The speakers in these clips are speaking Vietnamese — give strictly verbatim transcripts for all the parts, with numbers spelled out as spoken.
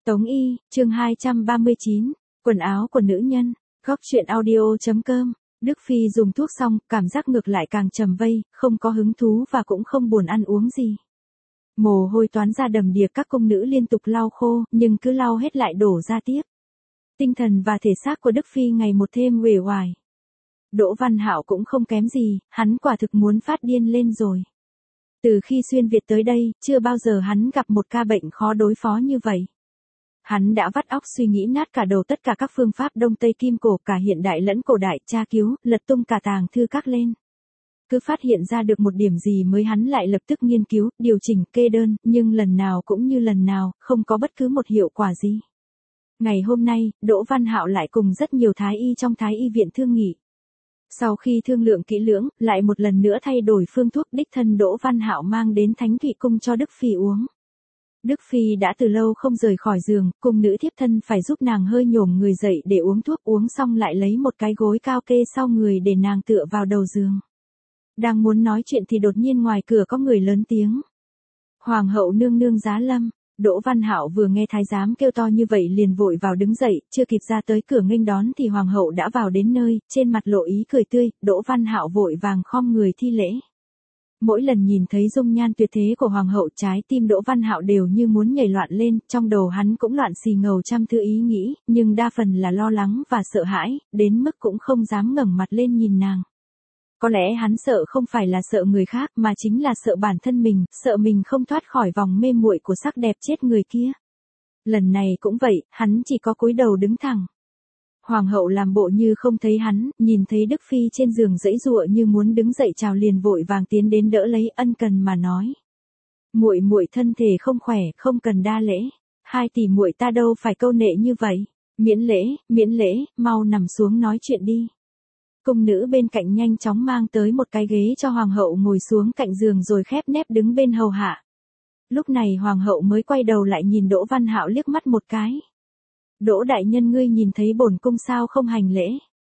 Tống Y, chương hai trăm ba mươi chín, quần áo của nữ nhân, góc truyện audio.com, Đức Phi dùng thuốc xong, cảm giác ngược lại càng trầm vây, không có hứng thú và cũng không buồn ăn uống gì. Mồ hôi toán ra đầm đìa, các cung nữ liên tục lau khô, nhưng cứ lau hết lại đổ ra tiếp. Tinh thần và thể xác của Đức Phi ngày một thêm uể oải. Đỗ Văn Hạo cũng không kém gì, hắn quả thực muốn phát điên lên rồi. Từ khi xuyên Việt tới đây, chưa bao giờ hắn gặp một ca bệnh khó đối phó như vậy. Hắn đã vắt óc suy nghĩ nát cả đầu tất cả các phương pháp Đông Tây Kim Cổ, cả hiện đại lẫn cổ đại, tra cứu, lật tung cả tàng thư các lên. Cứ phát hiện ra được một điểm gì mới hắn lại lập tức nghiên cứu, điều chỉnh, kê đơn, nhưng lần nào cũng như lần nào, không có bất cứ một hiệu quả gì. Ngày hôm nay, Đỗ Văn Hạo lại cùng rất nhiều thái y trong thái y viện thương nghị. Sau khi thương lượng kỹ lưỡng, lại một lần nữa thay đổi phương thuốc đích thân Đỗ Văn Hạo mang đến Thánh Thụy Cung cho Đức Phi uống. Đức Phi đã từ lâu không rời khỏi giường, cung nữ thiếp thân phải giúp nàng hơi nhổm người dậy để uống thuốc, uống xong lại lấy một cái gối cao kê sau người để nàng tựa vào đầu giường. Đang muốn nói chuyện thì đột nhiên ngoài cửa có người lớn tiếng. Hoàng hậu nương nương giá lâm. Đỗ Văn Hạo vừa nghe thái giám kêu to như vậy liền vội vào đứng dậy, chưa kịp ra tới cửa nghênh đón thì hoàng hậu đã vào đến nơi, trên mặt lộ ý cười tươi. Đỗ Văn Hạo vội vàng khom người thi lễ. Mỗi lần nhìn thấy dung nhan tuyệt thế của hoàng hậu, trái tim Đỗ Văn Hạo đều như muốn nhảy loạn lên, trong đầu hắn cũng loạn xì ngầu trăm thứ ý nghĩ, nhưng đa phần là lo lắng và sợ hãi, đến mức cũng không dám ngẩng mặt lên nhìn nàng. Có lẽ hắn sợ không phải là sợ người khác mà chính là sợ bản thân mình, sợ mình không thoát khỏi vòng mê muội của sắc đẹp chết người kia. Lần này cũng vậy, hắn chỉ có cúi đầu đứng thẳng. Hoàng hậu làm bộ như không thấy hắn, nhìn thấy Đức Phi trên giường giãy giụa như muốn đứng dậy chào liền vội vàng tiến đến đỡ lấy, ân cần mà nói: "Muội muội thân thể không khỏe, không cần đa lễ, hai tỷ muội ta đâu phải câu nệ như vậy, miễn lễ, miễn lễ, mau nằm xuống nói chuyện đi." Cung nữ bên cạnh nhanh chóng mang tới một cái ghế cho hoàng hậu ngồi xuống cạnh giường rồi khép nép đứng bên hầu hạ. Lúc này hoàng hậu mới quay đầu lại nhìn Đỗ Văn Hạo liếc mắt một cái. "Đỗ đại nhân, ngươi nhìn thấy bổn cung sao không hành lễ?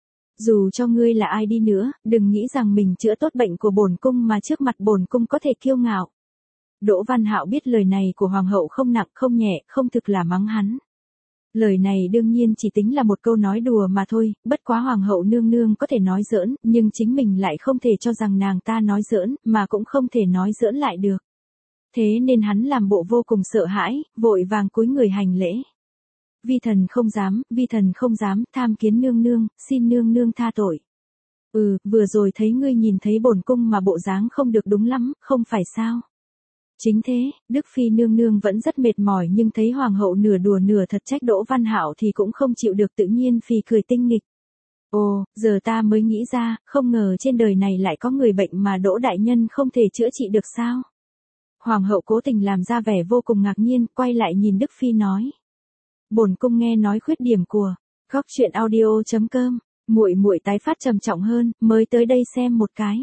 Dù cho ngươi là ai đi nữa, đừng nghĩ rằng mình chữa tốt bệnh của bổn cung mà trước mặt bổn cung có thể kiêu ngạo." Đỗ Văn Hạo biết lời này của hoàng hậu không nặng không nhẹ, không thực là mắng hắn. Lời này đương nhiên chỉ tính là một câu nói đùa mà thôi, bất quá hoàng hậu nương nương có thể nói giỡn, nhưng chính mình lại không thể cho rằng nàng ta nói giỡn, mà cũng không thể nói giỡn lại được. Thế nên hắn làm bộ vô cùng sợ hãi, vội vàng cúi người hành lễ. "Vi thần không dám, vi thần không dám, tham kiến nương nương, xin nương nương tha tội." "Ừ, vừa rồi thấy ngươi nhìn thấy bổn cung mà bộ dáng không được đúng lắm, không phải sao?" "Chính thế." Đức Phi nương nương vẫn rất mệt mỏi nhưng thấy hoàng hậu nửa đùa nửa thật trách Đỗ Văn Hạo thì cũng không chịu được, tự nhiên phì cười tinh nghịch. "Ồ, giờ ta mới nghĩ ra, không ngờ trên đời này lại có người bệnh mà Đỗ đại nhân không thể chữa trị được sao?" Hoàng hậu cố tình làm ra vẻ vô cùng ngạc nhiên, quay lại nhìn Đức Phi nói: "Bổn cung nghe nói khuyết điểm của góc truyện audio.com, muội muội tái phát trầm trọng hơn, mới tới đây xem một cái.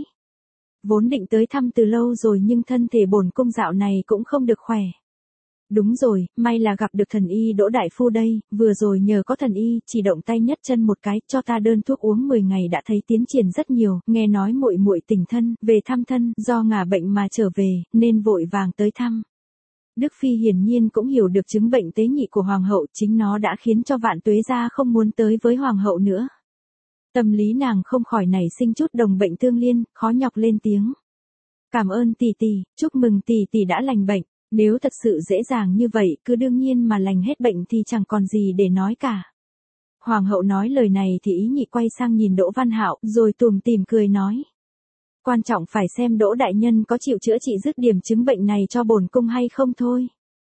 Vốn định tới thăm từ lâu rồi nhưng thân thể bổn cung dạo này cũng không được khỏe." "Đúng rồi, may là gặp được thần y Đỗ đại phu đây, vừa rồi nhờ có thần y chỉ động tay nhất chân một cái, cho ta đơn thuốc uống mười ngày đã thấy tiến triển rất nhiều, nghe nói muội muội tỉnh thân, về thăm thân, do ngả bệnh mà trở về, nên vội vàng tới thăm." Đức Phi hiển nhiên cũng hiểu được chứng bệnh tế nhị của hoàng hậu, chính nó đã khiến cho Vạn Tuế gia không muốn tới với hoàng hậu nữa. Tâm lý nàng không khỏi nảy sinh chút đồng bệnh tương liên, khó nhọc lên tiếng: "Cảm ơn tỷ tỷ, chúc mừng tỷ tỷ đã lành bệnh, nếu thật sự dễ dàng như vậy, cứ đương nhiên mà lành hết bệnh thì chẳng còn gì để nói cả." Hoàng hậu nói lời này thì ý nhị quay sang nhìn Đỗ Văn Hạo, rồi tủm tỉm cười nói: "Quan trọng phải xem Đỗ đại nhân có chịu chữa trị dứt điểm chứng bệnh này cho bổn cung hay không thôi."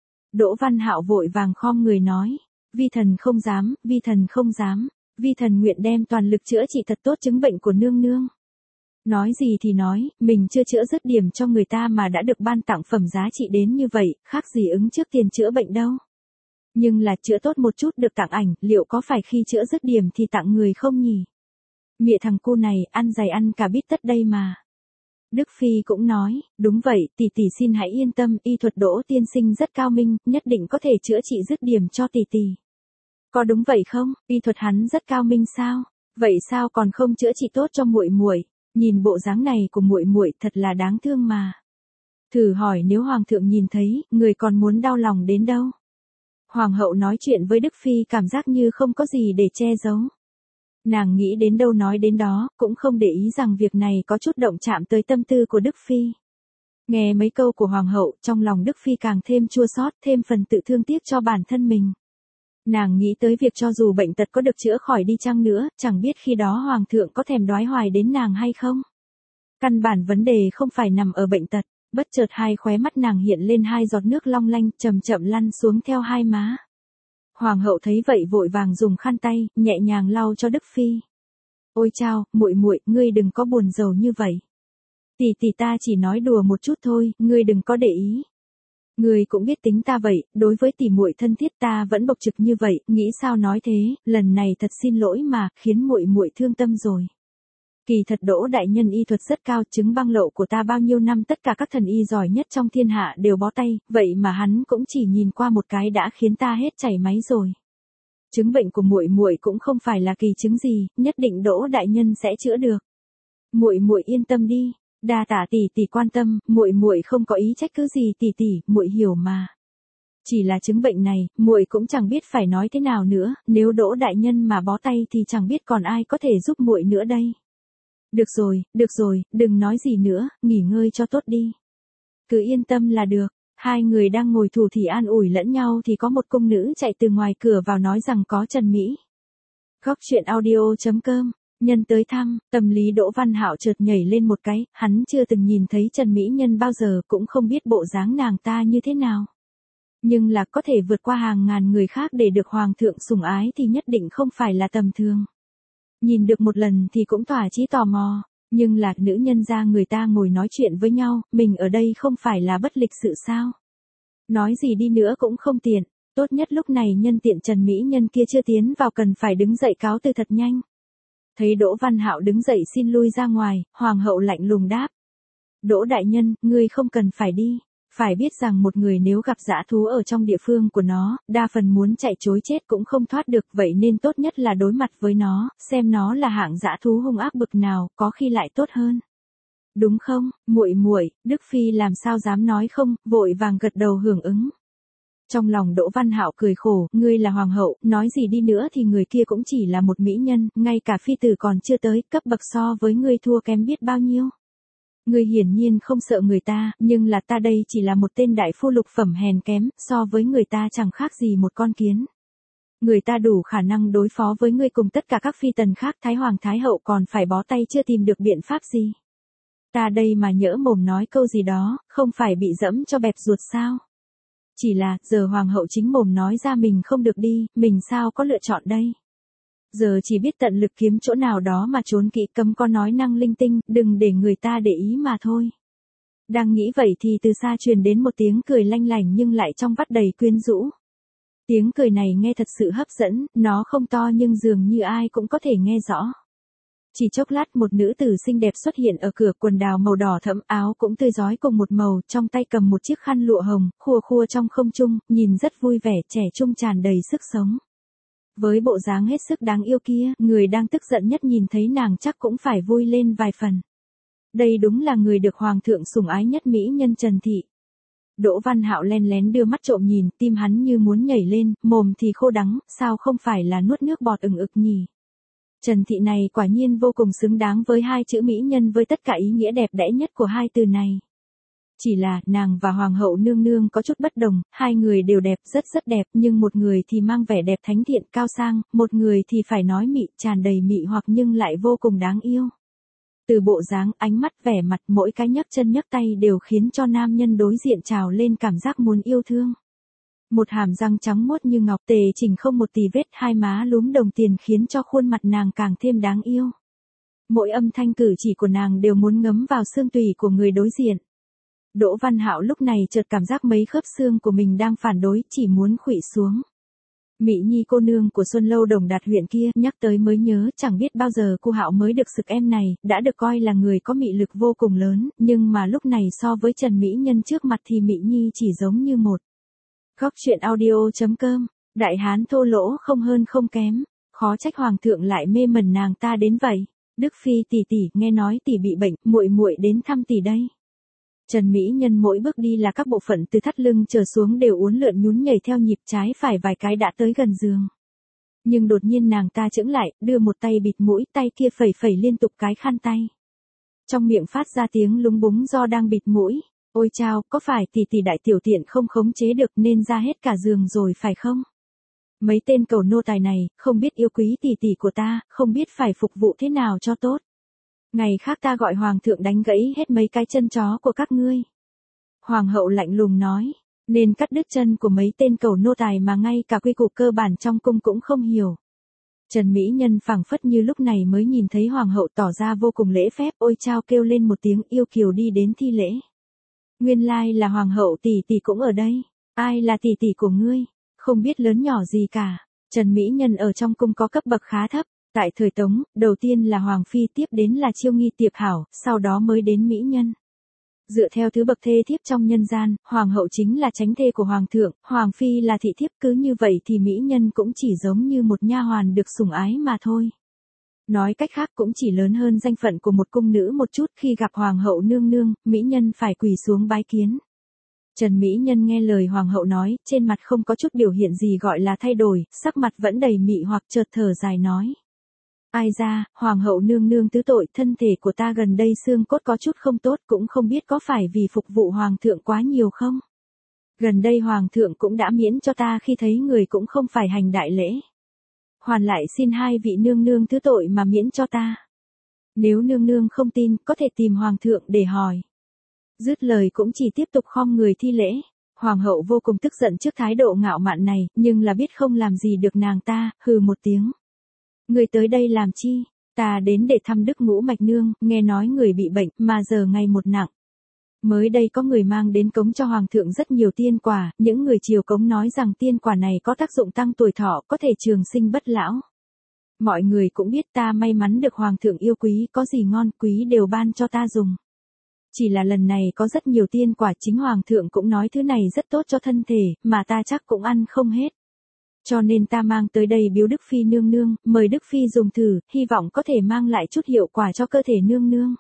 Đỗ Văn Hạo vội vàng khom người nói: "Vi thần không dám, vi thần không dám, vi thần nguyện đem toàn lực chữa trị thật tốt chứng bệnh của nương nương." Nói gì thì nói, mình chưa chữa dứt điểm cho người ta mà đã được ban tặng phẩm giá trị đến như vậy, khác gì ứng trước tiền chữa bệnh đâu. Nhưng là chữa tốt một chút được tặng ảnh, liệu có phải khi chữa dứt điểm thì tặng người không nhỉ? Mẹ thằng cu này, ăn dày ăn cả bít tất đây mà. Đức Phi cũng nói: "Đúng vậy, tỷ tỷ xin hãy yên tâm, y thuật Đỗ tiên sinh rất cao minh, nhất định có thể chữa trị dứt điểm cho tỷ tỷ." "Có đúng vậy không? Y thuật hắn rất cao minh sao? Vậy sao còn không chữa trị tốt cho muội muội? Nhìn bộ dáng này của muội muội thật là đáng thương mà. Thử hỏi nếu hoàng thượng nhìn thấy, người còn muốn đau lòng đến đâu." Hoàng hậu nói chuyện với Đức Phi cảm giác như không có gì để che giấu. Nàng nghĩ đến đâu nói đến đó, cũng không để ý rằng việc này có chút động chạm tới tâm tư của Đức Phi. Nghe mấy câu của Hoàng hậu, trong lòng Đức Phi càng thêm chua xót, thêm phần tự thương tiếc cho bản thân mình. Nàng nghĩ tới việc cho dù bệnh tật có được chữa khỏi đi chăng nữa, chẳng biết khi đó Hoàng thượng có thèm đoái hoài đến nàng hay không. Căn bản vấn đề không phải nằm ở bệnh tật, bất chợt hai khóe mắt nàng hiện lên hai giọt nước long lanh, chậm chậm lăn xuống theo hai má. Hoàng hậu thấy vậy vội vàng dùng khăn tay, nhẹ nhàng lau cho Đức Phi. Ôi chao, muội muội, ngươi đừng có buồn rầu như vậy. Tỷ tỷ ta chỉ nói đùa một chút thôi, ngươi đừng có để ý. Ngươi cũng biết tính ta vậy, đối với tỷ muội thân thiết ta vẫn bộc trực như vậy, nghĩ sao nói thế, lần này thật xin lỗi mà, khiến muội muội thương tâm rồi. Kỳ thật Đỗ đại nhân y thuật rất cao, chứng băng lậu của ta bao nhiêu năm tất cả các thần y giỏi nhất trong thiên hạ đều bó tay, vậy mà hắn cũng chỉ nhìn qua một cái đã khiến ta hết chảy máy rồi. Chứng bệnh của muội muội cũng không phải là kỳ chứng gì, nhất định Đỗ đại nhân sẽ chữa được. Muội muội yên tâm đi, đa tạ tỷ tỷ quan tâm, muội muội không có ý trách cứ gì tỷ tỷ, muội hiểu mà. Chỉ là chứng bệnh này, muội cũng chẳng biết phải nói thế nào nữa, nếu Đỗ đại nhân mà bó tay thì chẳng biết còn ai có thể giúp muội nữa đây. Được rồi, được rồi, đừng nói gì nữa, nghỉ ngơi cho tốt đi. Cứ yên tâm là được. Hai người đang ngồi thủ thỉ an ủi lẫn nhau thì có một cung nữ chạy từ ngoài cửa vào nói rằng có Trần Mỹ. Góc truyện audio chấm com, nhân tới thăm, tâm lý Đỗ Văn Hạo chợt nhảy lên một cái, hắn chưa từng nhìn thấy Trần Mỹ Nhân bao giờ, cũng không biết bộ dáng nàng ta như thế nào. Nhưng là có thể vượt qua hàng ngàn người khác để được Hoàng thượng sủng ái thì nhất định không phải là tầm thường. Nhìn được một lần thì cũng thỏa chí tò mò, nhưng là nữ nhân gia người ta ngồi nói chuyện với nhau, mình ở đây không phải là bất lịch sự sao? Nói gì đi nữa cũng không tiện, tốt nhất lúc này nhân tiện Trần Mỹ Nhân kia chưa tiến vào cần phải đứng dậy cáo từ thật nhanh. Thấy Đỗ Văn Hạo đứng dậy xin lui ra ngoài, Hoàng hậu lạnh lùng đáp. Đỗ đại nhân, ngươi không cần phải đi. Phải biết rằng một người nếu gặp dã thú ở trong địa phương của nó, đa phần muốn chạy trối chết cũng không thoát được, vậy nên tốt nhất là đối mặt với nó, xem nó là hạng dã thú hung ác bực nào, có khi lại tốt hơn. Đúng không, muội muội, Đức Phi làm sao dám nói không, vội vàng gật đầu hưởng ứng. Trong lòng Đỗ Văn Hạo cười khổ, ngươi là hoàng hậu, nói gì đi nữa thì người kia cũng chỉ là một mỹ nhân, ngay cả phi tử còn chưa tới, cấp bậc so với ngươi thua kém biết bao nhiêu. Ngươi hiển nhiên không sợ người ta, nhưng là ta đây chỉ là một tên đại phu lục phẩm hèn kém, so với người ta chẳng khác gì một con kiến. Người ta đủ khả năng đối phó với ngươi cùng tất cả các phi tần khác, Thái Hoàng Thái Hậu còn phải bó tay chưa tìm được biện pháp gì. Ta đây mà nhỡ mồm nói câu gì đó, không phải bị dẫm cho bẹp ruột sao? Chỉ là, giờ Hoàng hậu chính mồm nói ra mình không được đi, mình sao có lựa chọn đây? Giờ chỉ biết tận lực kiếm chỗ nào đó mà trốn kỹ, cấm có nói năng linh tinh, đừng để người ta để ý mà thôi. Đang nghĩ vậy thì từ xa truyền đến một tiếng cười lanh lảnh nhưng lại trong vắt đầy quyến rũ. Tiếng cười này nghe thật sự hấp dẫn, nó không to nhưng dường như ai cũng có thể nghe rõ. Chỉ chốc lát một nữ tử xinh đẹp xuất hiện ở cửa, quần đào màu đỏ thẫm, áo cũng tươi rói cùng một màu, trong tay cầm một chiếc khăn lụa hồng, khua khua trong không trung, nhìn rất vui vẻ, trẻ trung tràn đầy sức sống. Với bộ dáng hết sức đáng yêu kia, người đang tức giận nhất nhìn thấy nàng chắc cũng phải vui lên vài phần. Đây đúng là người được Hoàng thượng sủng ái nhất mỹ nhân Trần Thị. Đỗ Văn Hạo len lén đưa mắt trộm nhìn, tim hắn như muốn nhảy lên, mồm thì khô đắng, sao không phải là nuốt nước bọt ừng ực nhỉ? Trần Thị này quả nhiên vô cùng xứng đáng với hai chữ mỹ nhân với tất cả ý nghĩa đẹp đẽ nhất của hai từ này. Chỉ là, nàng và Hoàng hậu nương nương có chút bất đồng, hai người đều đẹp, rất rất đẹp, nhưng một người thì mang vẻ đẹp thánh thiện, cao sang, một người thì phải nói mị, tràn đầy mị hoặc nhưng lại vô cùng đáng yêu. Từ bộ dáng, ánh mắt, vẻ mặt, mỗi cái nhấc chân nhấc tay đều khiến cho nam nhân đối diện trào lên cảm giác muốn yêu thương. Một hàm răng trắng muốt như ngọc, tề chỉnh không một tì vết, hai má lúm đồng tiền khiến cho khuôn mặt nàng càng thêm đáng yêu. Mỗi âm thanh cử chỉ của nàng đều muốn ngấm vào xương tủy của người đối diện. Đỗ Văn Hạo lúc này chợt cảm giác mấy khớp xương của mình đang phản đối, chỉ muốn khuỵu xuống. Mị Nhi cô nương của Xuân Lâu Đồng Đạt huyện kia, nhắc tới mới nhớ, chẳng biết bao giờ cô Hạo mới được sực em này, đã được coi là người có mị lực vô cùng lớn, nhưng mà lúc này so với Trần Mỹ Nhân trước mặt thì Mị Nhi chỉ giống như một. Góc truyện audio chấm com, đại hán thô lỗ không hơn không kém, khó trách Hoàng thượng lại mê mẩn nàng ta đến vậy. Đức Phi tỷ tỷ, nghe nói tỷ bị bệnh, muội muội đến thăm tỷ đây. Trần Mỹ Nhân mỗi bước đi là các bộ phận từ thắt lưng trở xuống đều uốn lượn nhún nhảy theo nhịp, trái phải vài cái đã tới gần giường. Nhưng đột nhiên nàng ta chững lại, đưa một tay bịt mũi, tay kia phẩy phẩy liên tục cái khăn tay. Trong miệng phát ra tiếng lúng búng do đang bịt mũi. Ôi chao, có phải tỷ tỷ đại tiểu tiện không khống chế được nên ra hết cả giường rồi phải không? Mấy tên cầu nô tài này, không biết yêu quý tỷ tỷ của ta, không biết phải phục vụ thế nào cho tốt. Ngày khác ta gọi hoàng thượng đánh gãy hết mấy cái chân chó của các ngươi. Hoàng hậu lạnh lùng nói, nên cắt đứt chân của mấy tên cầu nô tài mà ngay cả quy củ cơ bản trong cung cũng không hiểu. Trần Mỹ Nhân phảng phất như lúc này mới nhìn thấy hoàng hậu tỏ ra vô cùng lễ phép, ôi chao kêu lên một tiếng yêu kiều đi đến thi lễ. Nguyên lai là hoàng hậu tỷ tỷ cũng ở đây, ai là tỷ tỷ của ngươi, không biết lớn nhỏ gì cả. Trần Mỹ Nhân ở trong cung có cấp bậc khá thấp, tại thời Tống, đầu tiên là hoàng phi, tiếp đến là chiêu nghi tiệp hảo, sau đó mới đến mỹ nhân. Dựa theo thứ bậc thê thiếp trong nhân gian, hoàng hậu chính là chánh thê của hoàng thượng, hoàng phi là thị thiếp, cứ như vậy thì mỹ nhân cũng chỉ giống như một nha hoàn được sủng ái mà thôi. Nói cách khác cũng chỉ lớn hơn danh phận của một cung nữ một chút, khi gặp hoàng hậu nương nương, mỹ nhân phải quỳ xuống bái kiến. Trần Mỹ Nhân nghe lời hoàng hậu nói, trên mặt không có chút biểu hiện gì gọi là thay đổi, sắc mặt vẫn đầy mị hoặc, chợt thở dài nói. Ai ra, hoàng hậu nương nương tứ tội, thân thể của ta gần đây xương cốt có chút không tốt, cũng không biết có phải vì phục vụ hoàng thượng quá nhiều không? Gần đây hoàng thượng cũng đã miễn cho ta khi thấy người cũng không phải hành đại lễ. Hoàn lại xin hai vị nương nương thứ tội mà miễn cho ta. Nếu nương nương không tin, có thể tìm hoàng thượng để hỏi. Dứt lời cũng chỉ tiếp tục khom người thi lễ. Hoàng hậu vô cùng tức giận trước thái độ ngạo mạn này, nhưng là biết không làm gì được nàng ta, hừ một tiếng. Người tới đây làm chi? Ta đến để thăm Đức Ngũ Mạch Nương, nghe nói người bị bệnh, mà giờ ngày một nặng. Mới đây có người mang đến cống cho hoàng thượng rất nhiều tiên quả, những người chiều cống nói rằng tiên quả này có tác dụng tăng tuổi thọ, có thể trường sinh bất lão. Mọi người cũng biết ta may mắn được hoàng thượng yêu quý, có gì ngon quý đều ban cho ta dùng. Chỉ là lần này có rất nhiều tiên quả, chính hoàng thượng cũng nói thứ này rất tốt cho thân thể, mà ta chắc cũng ăn không hết. Cho nên ta mang tới đây biếu Đức Phi nương nương, mời Đức Phi dùng thử, hy vọng có thể mang lại chút hiệu quả cho cơ thể nương nương.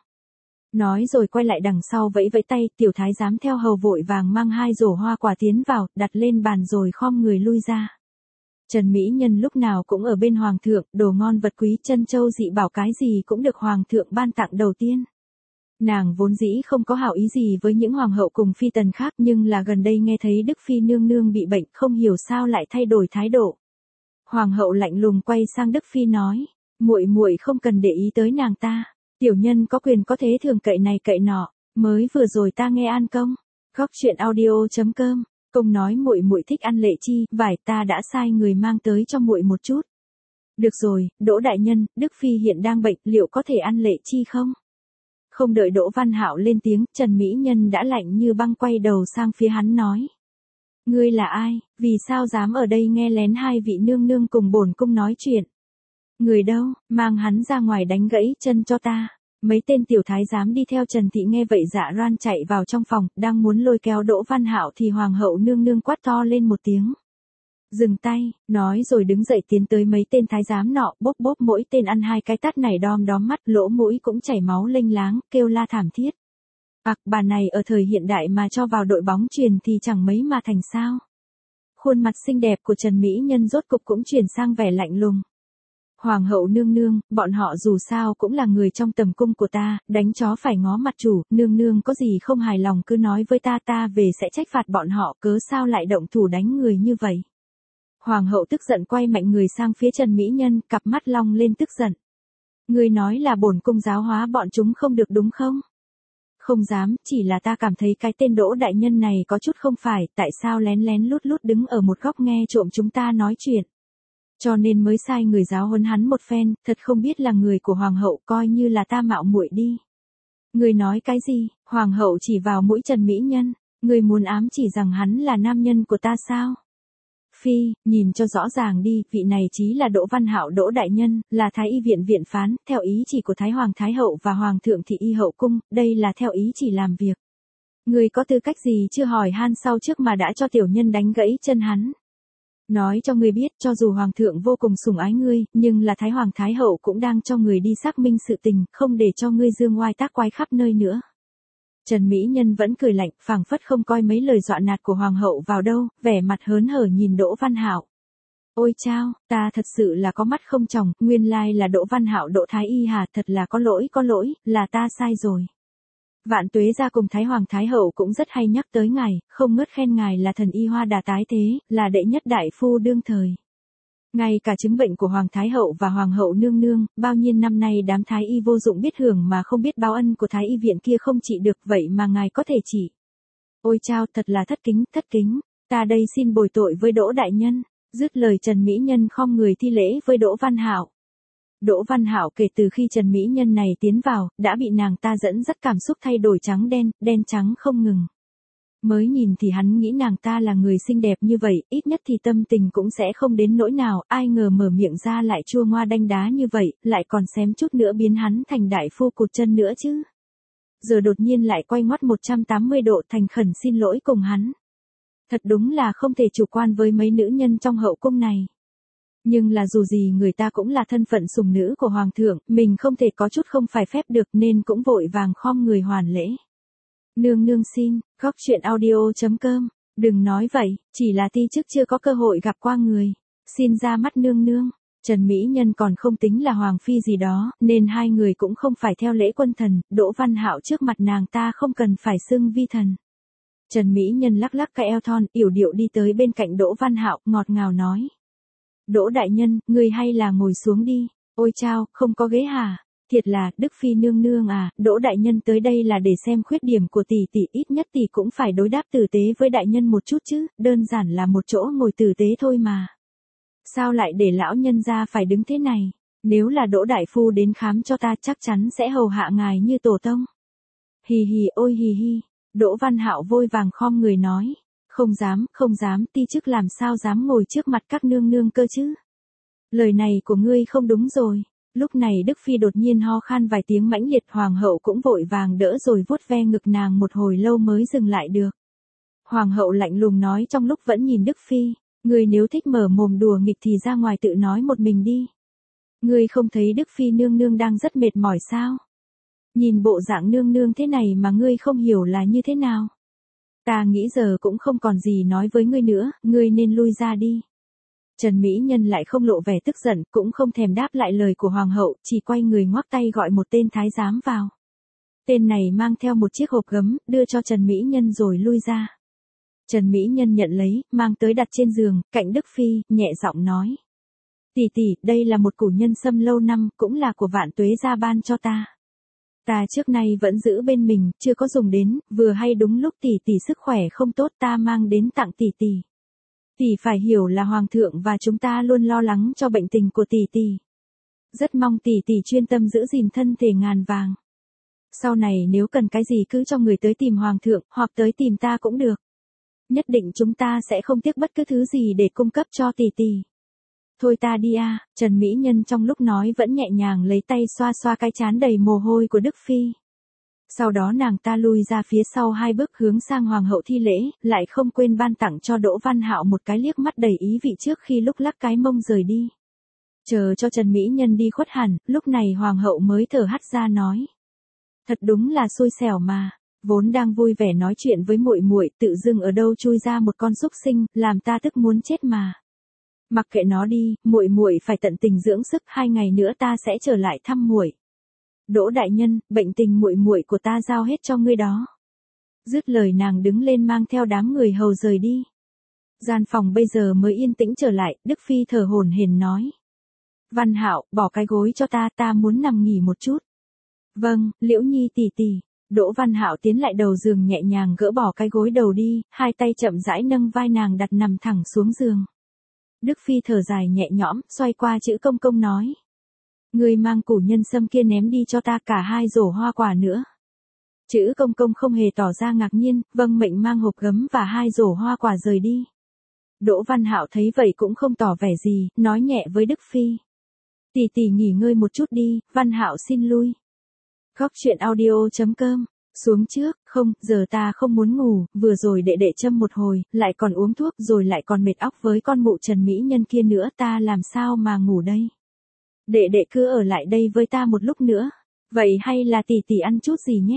Nói rồi quay lại đằng sau vẫy vẫy tay, tiểu thái giám theo hầu vội vàng mang hai rổ hoa quả tiến vào, đặt lên bàn rồi khom người lui ra. Trần Mỹ Nhân lúc nào cũng ở bên hoàng thượng, đồ ngon vật quý, chân châu dị bảo cái gì cũng được hoàng thượng ban tặng đầu tiên. Nàng vốn dĩ không có hảo ý gì với những hoàng hậu cùng phi tần khác, nhưng là gần đây nghe thấy Đức Phi nương nương bị bệnh, không hiểu sao lại thay đổi thái độ. Hoàng hậu lạnh lùng quay sang Đức Phi nói, muội muội không cần để ý tới nàng ta, tiểu nhân có quyền có thế thường cậy này cậy nọ, mới vừa rồi ta nghe An Công, góc truyện audio chấm com, công nói muội muội thích ăn lệ chi, vải ta đã sai người mang tới cho muội một chút. Được rồi, Đỗ đại nhân, Đức Phi hiện đang bệnh, liệu có thể ăn lệ chi không? Không đợi Đỗ Văn Hạo lên tiếng, Trần Mỹ Nhân đã lạnh như băng quay đầu sang phía hắn nói. Ngươi là ai, vì sao dám ở đây nghe lén hai vị nương nương cùng bổn cung nói chuyện? Người đâu, mang hắn ra ngoài đánh gãy chân cho ta. Mấy tên tiểu thái giám đi theo Trần Thị nghe vậy dạ roan chạy vào trong phòng, đang muốn lôi kéo Đỗ Văn Hạo thì hoàng hậu nương nương quát to lên một tiếng. Dừng tay, nói rồi đứng dậy tiến tới mấy tên thái giám nọ, bốp bốp mỗi tên ăn hai cái tát này đom đóm mắt, lỗ mũi cũng chảy máu lênh láng, kêu la thảm thiết. Ặc, bà này ở thời hiện đại mà cho vào đội bóng chuyền thì chẳng mấy mà thành sao. Khuôn mặt xinh đẹp của Trần Mỹ Nhân rốt cục cũng chuyển sang vẻ lạnh lùng. Hoàng hậu nương nương, bọn họ dù sao cũng là người trong tầm cung của ta, đánh chó phải ngó mặt chủ, nương nương có gì không hài lòng cứ nói với ta, ta về sẽ trách phạt bọn họ, cớ sao lại động thủ đánh người như vậy. Hoàng hậu tức giận quay mạnh người sang phía Trần Mỹ Nhân, cặp mắt long lên tức giận. Ngươi nói là bổn cung giáo hóa bọn chúng không được đúng không? Không dám, chỉ là ta cảm thấy cái tên Đỗ đại nhân này có chút không phải, tại sao lén lén lút lút đứng ở một góc nghe trộm chúng ta nói chuyện. Cho nên mới sai người giáo huấn hắn một phen, thật không biết là người của hoàng hậu, coi như là ta mạo muội đi. Ngươi nói cái gì? Hoàng hậu chỉ vào mũi Trần Mỹ Nhân, ngươi muốn ám chỉ rằng hắn là nam nhân của ta sao? Phi, nhìn cho rõ ràng đi, vị này chí là Đỗ Văn Hạo Đỗ đại nhân, là Thái y viện viện phán, theo ý chỉ của Thái Hoàng Thái Hậu và Hoàng thượng thị y hậu cung, đây là theo ý chỉ làm việc. Người có tư cách gì chưa hỏi han sau trước mà đã cho tiểu nhân đánh gãy chân hắn. Nói cho ngươi biết, cho dù Hoàng thượng vô cùng sủng ái ngươi, nhưng là Thái Hoàng Thái Hậu cũng đang cho người đi xác minh sự tình, không để cho ngươi dương oai tác quái khắp nơi nữa. Trần Mỹ Nhân vẫn cười lạnh, phảng phất không coi mấy lời dọa nạt của hoàng hậu vào đâu, vẻ mặt hớn hở nhìn Đỗ Văn Hạo. Ôi chao, ta thật sự là có mắt không tròng, nguyên lai là Đỗ Văn Hạo Đỗ Thái Y hà, thật là có lỗi có lỗi, là ta sai rồi. Vạn Tuế gia cùng Thái Hoàng Thái Hậu cũng rất hay nhắc tới ngài, không ngớt khen ngài là thần y hoa đà tái thế, là đệ nhất đại phu đương thời. Ngay cả chứng bệnh của Hoàng Thái Hậu và Hoàng Hậu nương nương, bao nhiêu năm nay đám Thái Y vô dụng biết hưởng mà không biết báo ân của Thái Y viện kia không trị được, vậy mà ngài có thể trị. Ôi chao, thật là thất kính, thất kính, ta đây xin bồi tội với Đỗ đại nhân. Dứt lời Trần Mỹ Nhân khom người thi lễ với Đỗ Văn Hạo. Đỗ Văn Hạo kể từ khi Trần Mỹ Nhân này tiến vào, đã bị nàng ta dẫn dắt cảm xúc thay đổi trắng đen, đen trắng không ngừng. Mới nhìn thì hắn nghĩ nàng ta là người xinh đẹp như vậy, ít nhất thì tâm tình cũng sẽ không đến nỗi nào, ai ngờ mở miệng ra lại chua ngoa đanh đá như vậy, lại còn xém chút nữa biến hắn thành đại phu cụt chân nữa chứ. Giờ đột nhiên lại quay ngoắt một trăm tám mươi độ thành khẩn xin lỗi cùng hắn. Thật đúng là không thể chủ quan với mấy nữ nhân trong hậu cung này. Nhưng là dù gì người ta cũng là thân phận sủng nữ của hoàng thượng, mình không thể có chút không phải phép được nên cũng vội vàng khom người hoàn lễ. Nương nương xin, góc truyện audio chấm com, đừng nói vậy, chỉ là ti chức chưa có cơ hội gặp qua người. Xin ra mắt nương nương. Trần Mỹ Nhân còn không tính là hoàng phi gì đó, nên hai người cũng không phải theo lễ quân thần, Đỗ Văn Hạo trước mặt nàng ta không cần phải xưng vi thần. Trần Mỹ Nhân lắc lắc cái eo thon, yểu điệu đi tới bên cạnh Đỗ Văn Hạo, ngọt ngào nói. Đỗ đại nhân, người hay là ngồi xuống đi. Ôi chao, không có ghế hả? Thiệt là, Đức Phi nương nương à, Đỗ đại nhân tới đây là để xem khuyết điểm của tỷ tỷ, ít nhất tỷ cũng phải đối đáp tử tế với đại nhân một chút chứ, đơn giản là một chỗ ngồi tử tế thôi mà. Sao lại để lão nhân ra phải đứng thế này? Nếu là Đỗ đại phu đến khám cho ta chắc chắn sẽ hầu hạ ngài như tổ tông. Hì hì ôi hì hì. Đỗ Văn Hạo vội vàng khom người nói, không dám, không dám, ti chức làm sao dám ngồi trước mặt các nương nương cơ chứ. Lời này của ngươi không đúng rồi. Lúc này Đức Phi đột nhiên ho khan vài tiếng mãnh liệt, hoàng hậu cũng vội vàng đỡ rồi vuốt ve ngực nàng một hồi lâu mới dừng lại được. Hoàng hậu lạnh lùng nói trong lúc vẫn nhìn Đức Phi, ngươi nếu thích mở mồm đùa nghịch thì ra ngoài tự nói một mình đi. Ngươi không thấy Đức Phi nương nương đang rất mệt mỏi sao? Nhìn bộ dạng nương nương thế này mà ngươi không hiểu là như thế nào. Ta nghĩ giờ cũng không còn gì nói với ngươi nữa, ngươi nên lui ra đi. Trần Mỹ Nhân lại không lộ vẻ tức giận, cũng không thèm đáp lại lời của hoàng hậu, chỉ quay người ngoắc tay gọi một tên thái giám vào. Tên này mang theo một chiếc hộp gấm, đưa cho Trần Mỹ Nhân rồi lui ra. Trần Mỹ Nhân nhận lấy, mang tới đặt trên giường, cạnh Đức Phi, nhẹ giọng nói. Tỷ tỷ, đây là một củ nhân sâm lâu năm, cũng là của Vạn Tuế gia ban cho ta. Ta trước nay vẫn giữ bên mình, chưa có dùng đến, vừa hay đúng lúc tỷ tỷ sức khỏe không tốt ta mang đến tặng tỷ tỷ. Tỷ phải hiểu là hoàng thượng và chúng ta luôn lo lắng cho bệnh tình của tỷ tỷ. Rất mong tỷ tỷ chuyên tâm giữ gìn thân thể ngàn vàng. Sau này nếu cần cái gì cứ cho người tới tìm hoàng thượng, hoặc tới tìm ta cũng được. Nhất định chúng ta sẽ không tiếc bất cứ thứ gì để cung cấp cho tỷ tỷ. Thôi ta đi a. Trần Mỹ Nhân trong lúc nói vẫn nhẹ nhàng lấy tay xoa xoa cái trán đầy mồ hôi của Đức Phi. Sau đó nàng ta lui ra phía sau hai bước hướng sang hoàng hậu thi lễ, lại không quên ban tặng cho Đỗ Văn Hạo một cái liếc mắt đầy ý vị trước khi lúc lắc cái mông rời đi. Chờ cho Trần Mỹ Nhân đi khuất hẳn, lúc này hoàng hậu mới thở hắt ra nói. Thật đúng là xui xẻo mà, vốn đang vui vẻ nói chuyện với muội muội, tự dưng ở đâu chui ra một con súc sinh, làm ta tức muốn chết mà. Mặc kệ nó đi, muội muội phải tận tình dưỡng sức, hai ngày nữa ta sẽ trở lại thăm muội. Đỗ đại nhân, bệnh tình muội muội của ta giao hết cho ngươi đó. Dứt lời nàng đứng lên mang theo đám người hầu rời đi. Gian phòng bây giờ mới yên tĩnh trở lại, Đức Phi thở hổn hển nói. Văn Hạo, bỏ cái gối cho ta, ta muốn nằm nghỉ một chút. Vâng, Liễu Nhi tỷ tỷ. Đỗ Văn Hạo tiến lại đầu giường nhẹ nhàng gỡ bỏ cái gối đầu đi, hai tay chậm rãi nâng vai nàng đặt nằm thẳng xuống giường. Đức Phi thở dài nhẹ nhõm, xoay qua chữ công công nói. Người mang củ nhân sâm kia ném đi cho ta cả hai rổ hoa quả nữa. Chữ công công không hề tỏ ra ngạc nhiên, vâng mệnh mang hộp gấm và hai rổ hoa quả rời đi. Đỗ Văn Hạo thấy vậy cũng không tỏ vẻ gì, nói nhẹ với Đức Phi. Tỷ tỷ nghỉ ngơi một chút đi, Văn Hạo xin lui. Góc truyện audio chấm com. Xuống trước, không, giờ ta không muốn ngủ, vừa rồi đệ đệ châm một hồi, lại còn uống thuốc rồi lại còn mệt óc với con mụ Trần Mỹ Nhân kia nữa, ta làm sao mà ngủ đây. Đệ đệ cứ ở lại đây với ta một lúc nữa, vậy hay là tỷ tỷ ăn chút gì nhé.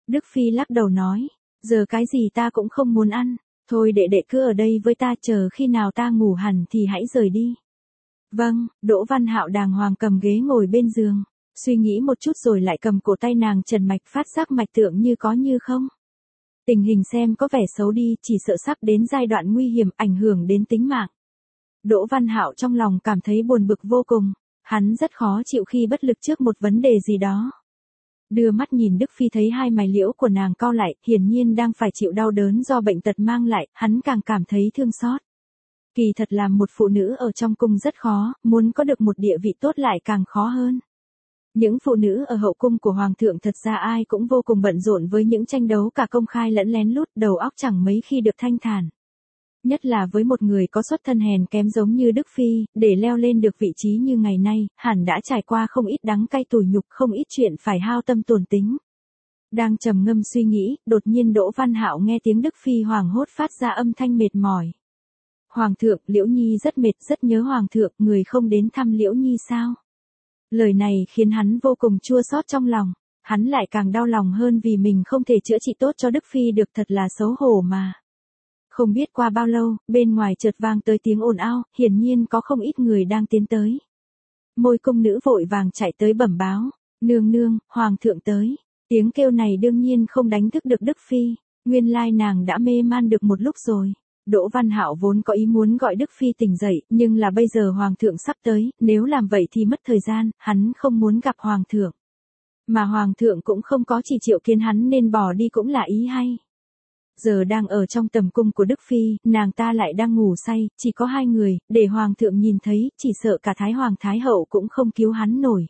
Đức Phi lắc đầu nói, giờ cái gì ta cũng không muốn ăn, thôi đệ đệ cứ ở đây với ta, chờ khi nào ta ngủ hẳn thì hãy rời đi. Vâng, Đỗ Văn Hạo đàng hoàng cầm ghế ngồi bên giường, suy nghĩ một chút rồi lại cầm cổ tay nàng trần mạch phát giác mạch tượng như có như không. Tình hình xem có vẻ xấu đi, chỉ sợ sắp đến giai đoạn nguy hiểm ảnh hưởng đến tính mạng. Đỗ Văn Hạo trong lòng cảm thấy buồn bực vô cùng, hắn rất khó chịu khi bất lực trước một vấn đề gì đó. Đưa mắt nhìn Đức Phi thấy hai mày liễu của nàng cau lại, hiển nhiên đang phải chịu đau đớn do bệnh tật mang lại, hắn càng cảm thấy thương xót. Kỳ thật làm một phụ nữ ở trong cung rất khó, muốn có được một địa vị tốt lại càng khó hơn. Những phụ nữ ở hậu cung của Hoàng thượng thật ra ai cũng vô cùng bận rộn với những tranh đấu cả công khai lẫn lén lút, đầu óc chẳng mấy khi được thanh thản. Nhất là với một người có xuất thân hèn kém giống như Đức Phi, để leo lên được vị trí như ngày nay, hẳn đã trải qua không ít đắng cay tủi nhục, không ít chuyện phải hao tâm tổn tính. Đang trầm ngâm suy nghĩ, đột nhiên Đỗ Văn Hạo nghe tiếng Đức Phi hoảng hốt phát ra âm thanh mệt mỏi. Hoàng thượng, Liễu Nhi rất mệt, rất nhớ Hoàng thượng, người không đến thăm Liễu Nhi sao? Lời này khiến hắn vô cùng chua xót trong lòng, hắn lại càng đau lòng hơn vì mình không thể chữa trị tốt cho Đức Phi được, thật là xấu hổ mà. Không biết qua bao lâu, bên ngoài chợt vang tới tiếng ồn ào, hiển nhiên có không ít người đang tiến tới. Môi cung nữ vội vàng chạy tới bẩm báo, nương nương, Hoàng thượng tới. Tiếng kêu này đương nhiên không đánh thức được Đức Phi, nguyên lai nàng đã mê man được một lúc rồi. Đỗ Văn Hạo vốn có ý muốn gọi Đức Phi tỉnh dậy, nhưng là bây giờ Hoàng thượng sắp tới, nếu làm vậy thì mất thời gian, hắn không muốn gặp Hoàng thượng. Mà Hoàng thượng cũng không có chỉ triệu kiến hắn nên bỏ đi cũng là ý hay. Giờ đang ở trong tầm cung của Đức Phi, nàng ta lại đang ngủ say, chỉ có hai người, để Hoàng thượng nhìn thấy, chỉ sợ cả Thái Hoàng Thái Hậu cũng không cứu hắn nổi.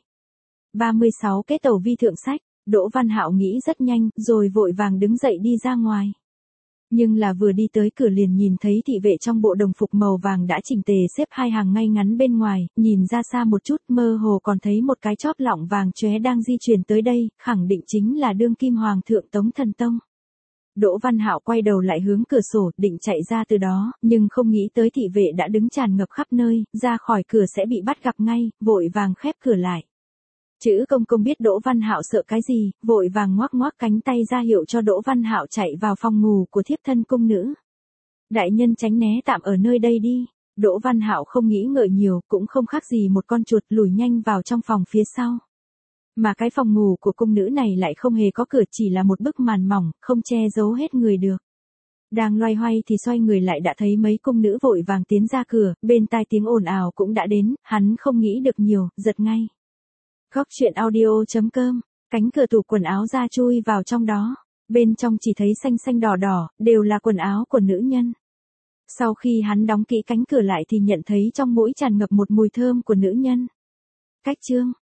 ba mươi sáu Kế tàu vi thượng sách, Đỗ Văn Hạo nghĩ rất nhanh, rồi vội vàng đứng dậy đi ra ngoài. Nhưng là vừa đi tới cửa liền nhìn thấy thị vệ trong bộ đồng phục màu vàng đã chỉnh tề xếp hai hàng ngay ngắn bên ngoài, nhìn ra xa một chút mơ hồ còn thấy một cái chóp lọng vàng chóe đang di chuyển tới đây, khẳng định chính là đương kim Hoàng thượng Tống Thần Tông. Đỗ Văn Hạo quay đầu lại hướng cửa sổ, định chạy ra từ đó, nhưng không nghĩ tới thị vệ đã đứng tràn ngập khắp nơi, ra khỏi cửa sẽ bị bắt gặp ngay, vội vàng khép cửa lại. Chữ công công biết Đỗ Văn Hạo sợ cái gì, vội vàng ngoắc ngoắc cánh tay ra hiệu cho Đỗ Văn Hạo chạy vào phòng ngủ của thiếp thân cung nữ. Đại nhân tránh né tạm ở nơi đây đi. Đỗ Văn Hạo không nghĩ ngợi nhiều, cũng không khác gì một con chuột lùi nhanh vào trong phòng phía sau. Mà cái phòng ngủ của cung nữ này lại không hề có cửa, chỉ là một bức màn mỏng, không che giấu hết người được. Đang loay hoay thì xoay người lại đã thấy mấy cung nữ vội vàng tiến ra cửa, bên tai tiếng ồn ào cũng đã đến, hắn không nghĩ được nhiều, giật ngay. Góc truyện audio chấm com, cánh cửa tủ quần áo ra chui vào trong đó, bên trong chỉ thấy xanh xanh đỏ đỏ, đều là quần áo của nữ nhân. Sau khi hắn đóng kỹ cánh cửa lại thì nhận thấy trong mũi tràn ngập một mùi thơm của nữ nhân. Cách chương